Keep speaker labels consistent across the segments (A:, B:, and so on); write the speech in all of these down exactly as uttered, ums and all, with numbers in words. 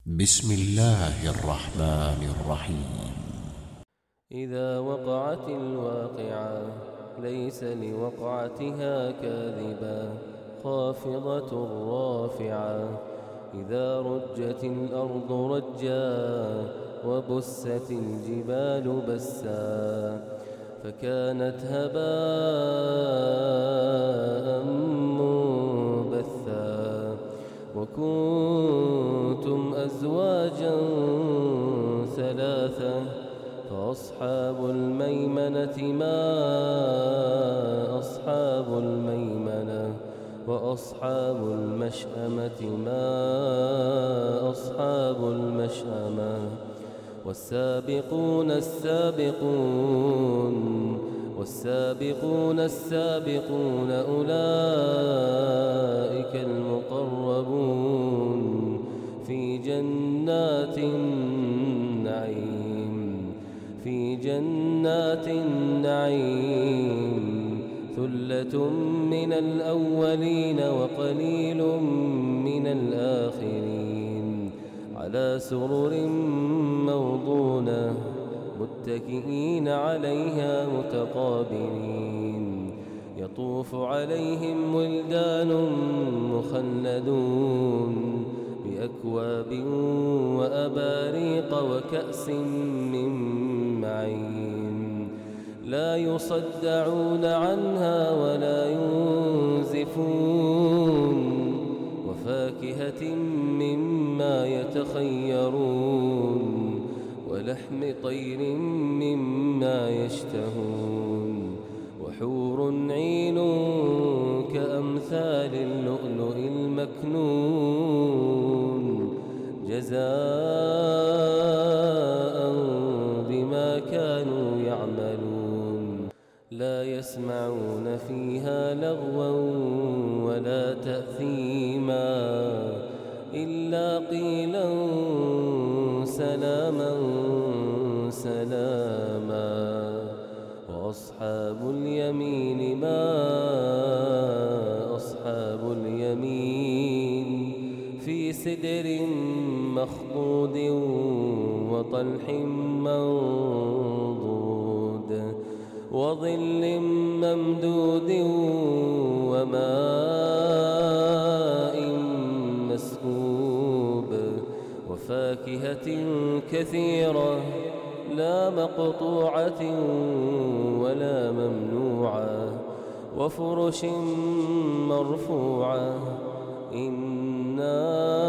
A: بسم الله الرحمن الرحيم.
B: إذا وقعت الواقعة ليس لوقعتها كاذبة خافضة رافعة. إذا رجت الأرض رجا وبست الجبال بسا فكانت هباء منبثا. وكنتم أزواجا ثلاثة فأصحاب الميمنة ما أصحاب الميمنة وأصحاب المشأمة ما أصحاب المشأمة. والسابقون السابقون والسابقون السابقون أولئك المقربون في جنات النعيم في جنات النعيم. ثلة من الأولين وقليل من الآخرين على سرر موضونة متكئين عليها متقابلين. يطوف عليهم ولدان مخلدون بأكواب وأباريق وكأس من معين. لا يصدعون عنها ولا ينزفون. وفاكهة مما يتخيرون ولحم طير مما يشتهون. وحور عين كأمثال اللؤلؤ المكنون جزاء بما كانوا يعملون. لا يسمعون فيها لغوا ولا تأثيما إلا قيلا سلاما سلاما. وأصحاب اليمين ما أصحاب اليمين في سدر مخضود وطلح منضود وظل ممدود وماء مسكوب. وفاكهة كثيرة لا مقطوعة ولا ممنوعة وفرش مرفوعة. إنا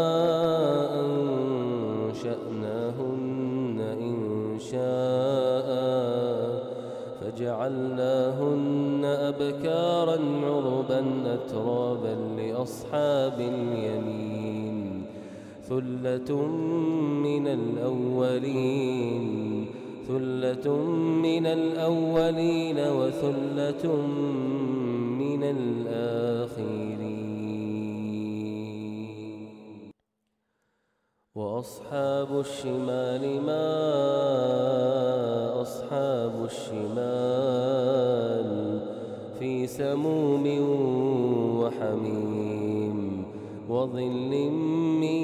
B: أنشأناهن إنشاء فجعلناهن أبكارا عربا أترابا لأصحاب اليمين. ثلة من الأولين ثلة من الأولين وثلة من الآخرين. وأصحاب الشمال ما أصحاب الشمال في سموم وحميم وظل من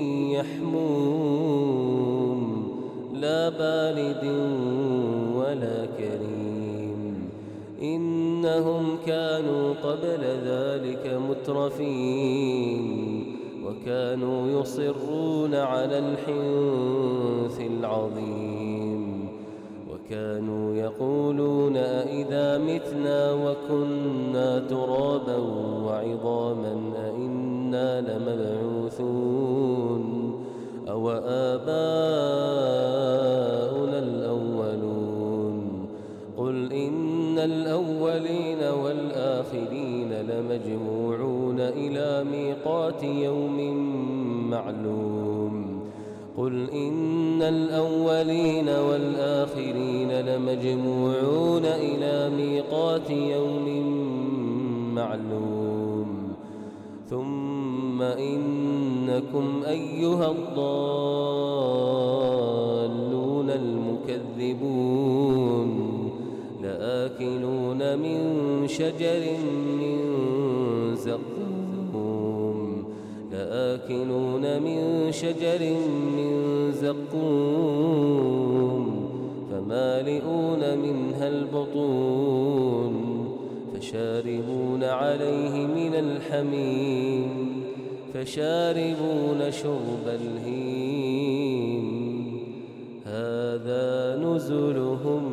B: يحموم لا بارد ولا كريم. إنهم كانوا قبل ذلك مترفين وكانوا يصرون على الحنث العظيم. وكانوا يقولون أئذا متنا وكنا ترابا وعظاما أئنا لمبعوثون أو آباؤنا الأولون. قل إن الأولين والآخرين لمجموعون إلى ميقات يوم معلوم. قل إن الأولين والآخرين لمجموعون إلى ميقات يوم معلوم. ثم إنكم أيها الضالون المكذبون لآكلون من شجر من زقوم لآكلون من شجر من زقوم فمالئون منها البطون فشاربون عليه من الحميم فشاربون شرب الهيم هذا نزلهم